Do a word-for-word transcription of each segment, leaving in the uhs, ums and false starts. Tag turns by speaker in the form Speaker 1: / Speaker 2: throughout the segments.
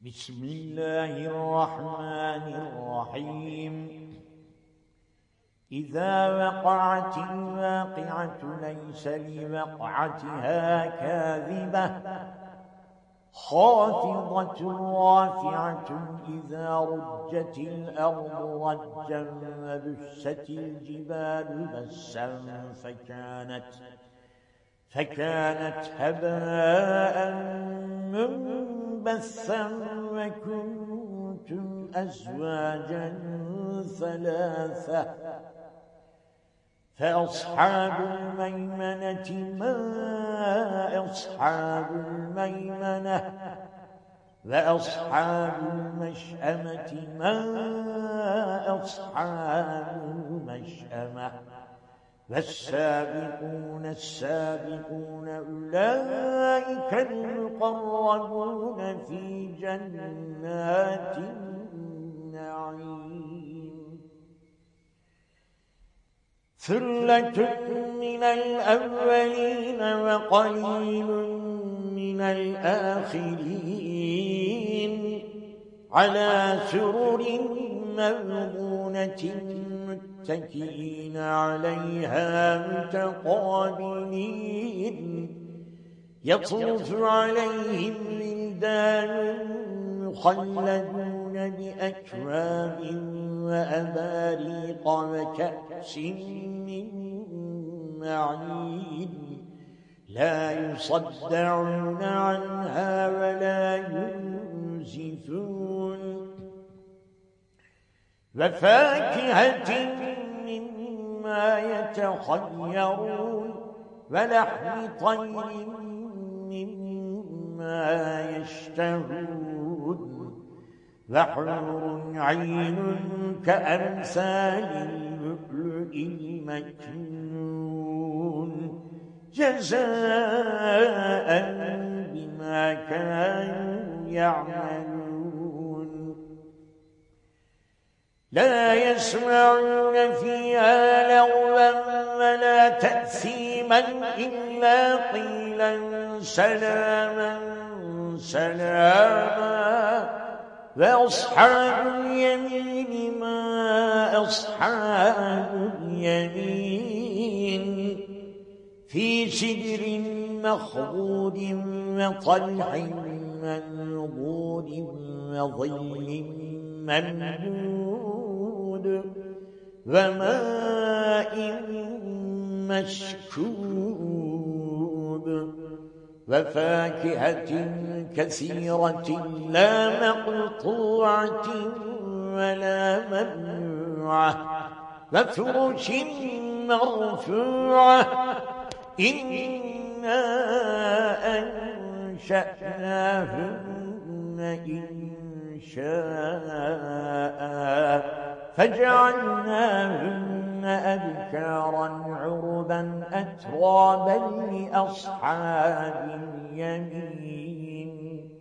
Speaker 1: بسم الله الرحمن الرحيم إذا وقعت الواقعة ليس لوقعتها كاذبة خافضة رافعة إذا رجت الأرض رجا وبست الجبال بسا فكانت فكانت هباء منبثا وكنتم أزواجا ثلاثة فأصحاب الميمنة ما أصحاب الميمنة وأصحاب المشأمة ما أصحاب المشأمة والسابقون السابقون أولئك المقربون في جنات النعيم ثلة من الأولين وقليل من الآخرين على سرر موضونة متكئين عليها متقابلين يطوف عليهم ولدان مخلدون بأكواب وأباريق وكأس من معين لا يصدعون عنها ولا ينزفون وفاكهة مما يتخيرون ولحم طير مما يشتهون وحور عين كأمثال اللؤلؤ المكنون جزاء بما كانوا يعملون لا يسمعون فيها لغوا ولا تأثيما إلا قيلا سلاما سلاما وأصحاب اليمين ما أصحاب اليمين في سدر مخضود وطلح منضود وظل ممدود وماء مسكوب وفاكهة كثيرة لا مقطوعة ولا ممنوعة وفرش مرفوعة إنا أنشأناهن إنشاء فجعلناهن أبكارا عربا أترابا لأصحاب اليمين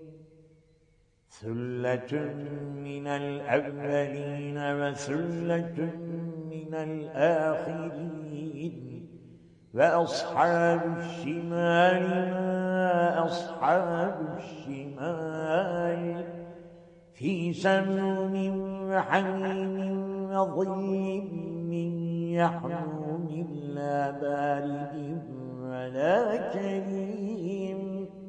Speaker 1: ثلة من الأولين وثلة من الآخرين وأصحاب الشمال ما أصحاب الشمال في سموم وحميم وظل من يحموم لا بارد ولا كريم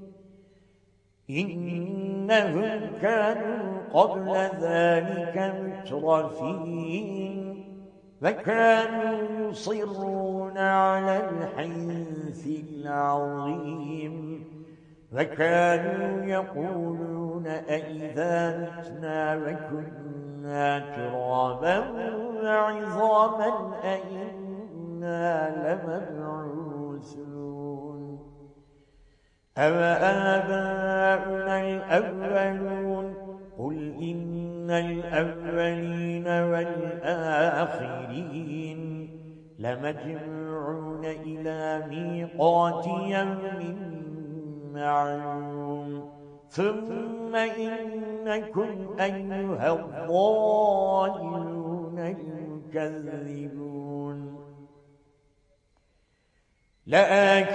Speaker 1: إنهم كانوا قبل ذلك مترفين وكانوا يصرون على الحنث العظيم وكانوا يقولون أئذا متنا وكنا ترابا وعظاما أئنا لمبعوثون أوآباؤنا الأولون قل إن الأولين والآخرين لمجموعون إلى ميقات يوم معلوم ثم إنكم أيها الضالون المكذبون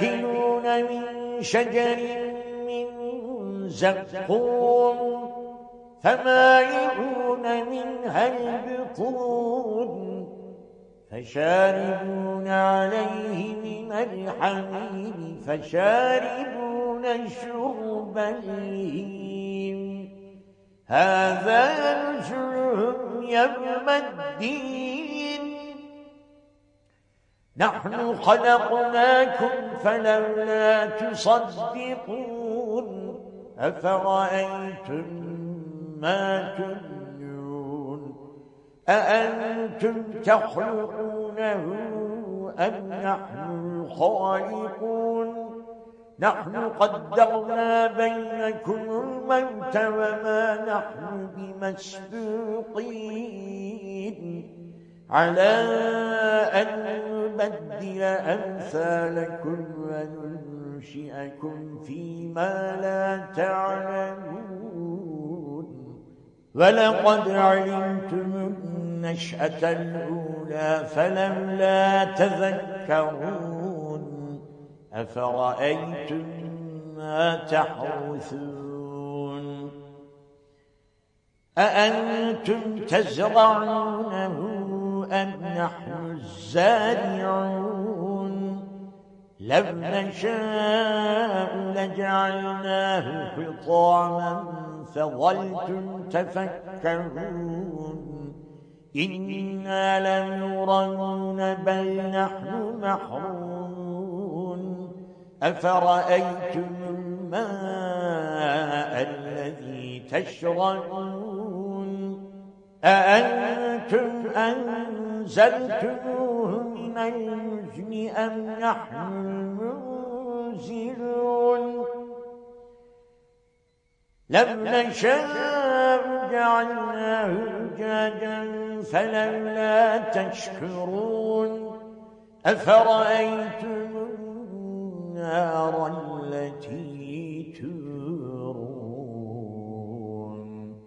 Speaker 1: لآكلون من شجر من زقوم فمالئون منها البطون فشاربون عليه من الحميم فشاربون شرب الهيم هذا نزلهم يوم الدين نحن خلقناكم فلولا تصدقون أفرأيتم ما تمنون أأنتم تخلقونه أم نحن الخالقون نحن قدرنا بينكم الموت وما نحن بمسبوقين على أن نبدل أمثالكم وننشئكم فيما لا تعلمون ولقد علمتم النشأة الأولى فلولا تذكرون أفرأيتم ما تحرثون أأنتم تزرعونه أم نحن الزارعون لو نشاء لجعلناه حطاما فظلتم تفكرون إنا لنرون بل نحن محرومون أفرأيتم الماء الذي تشربون أأنتم أنزلتموه من المزن أم نحن المنزلون لم نشاء جعلناه أجاجا فلولا تشكرون أفرأيتم النار التي تورون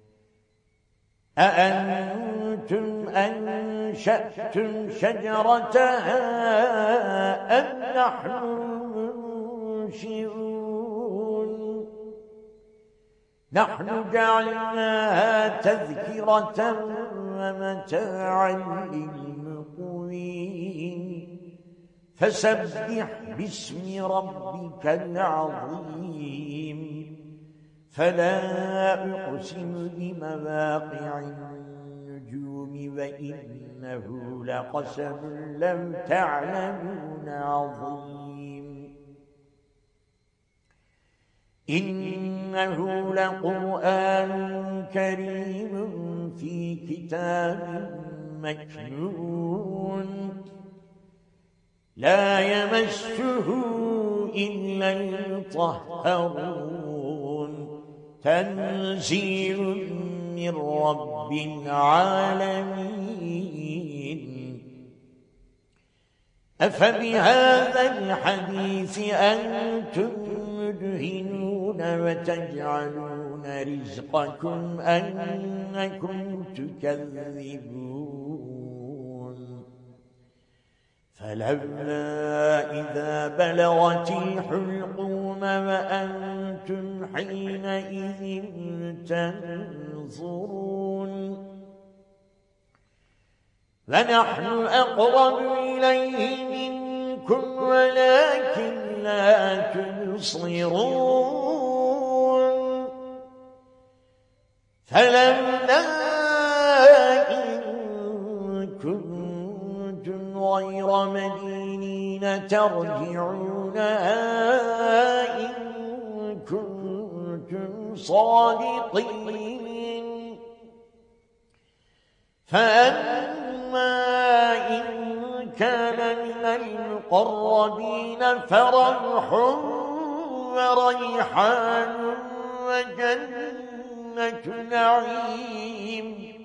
Speaker 1: أأنتم أنشأتم شجرتها أم نحن المنشئون نحن جعلناها تذكرة ومتاعا للمقوين فسبح باسم ربك العظيم فلا أقسم بمواقع النجوم وإنه لقسم لو تعلمون عظيم إنه لقرآن كريم في كتاب مكنون لا يمسه إلا المطهرون تنزيل من رب العالمين أفبهذا الحديث أنتم مدهنون وتجعلون رزقكم أنكم تكذبون فلولا إذا بلغت الحلقوم وأنتم حينئذ تنظرون ونحن أقرب إليه منكم ولكن لا تبصرون فلولا إن كنتم غير مدينين ترجعونها إن كنتم صادقين فأما إن كان من المقربين فرح وريحان وجنة نعيم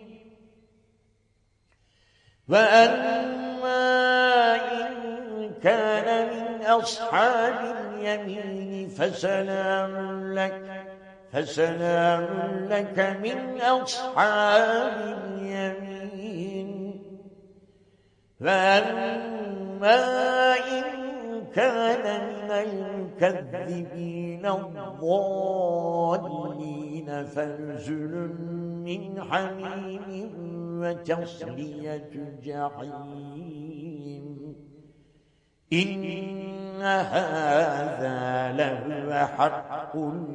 Speaker 1: وأما إن كان من أصحاب اليمين فسلام لك فسلام لك من أصحاب اليمين وأما إن كان من المكذبين الضالين فنزل من حميم وتصلية جحيم إن هذا لهو حق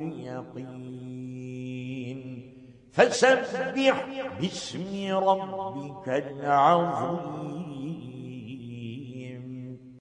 Speaker 1: اليقين فسبح باسم ربك العظيم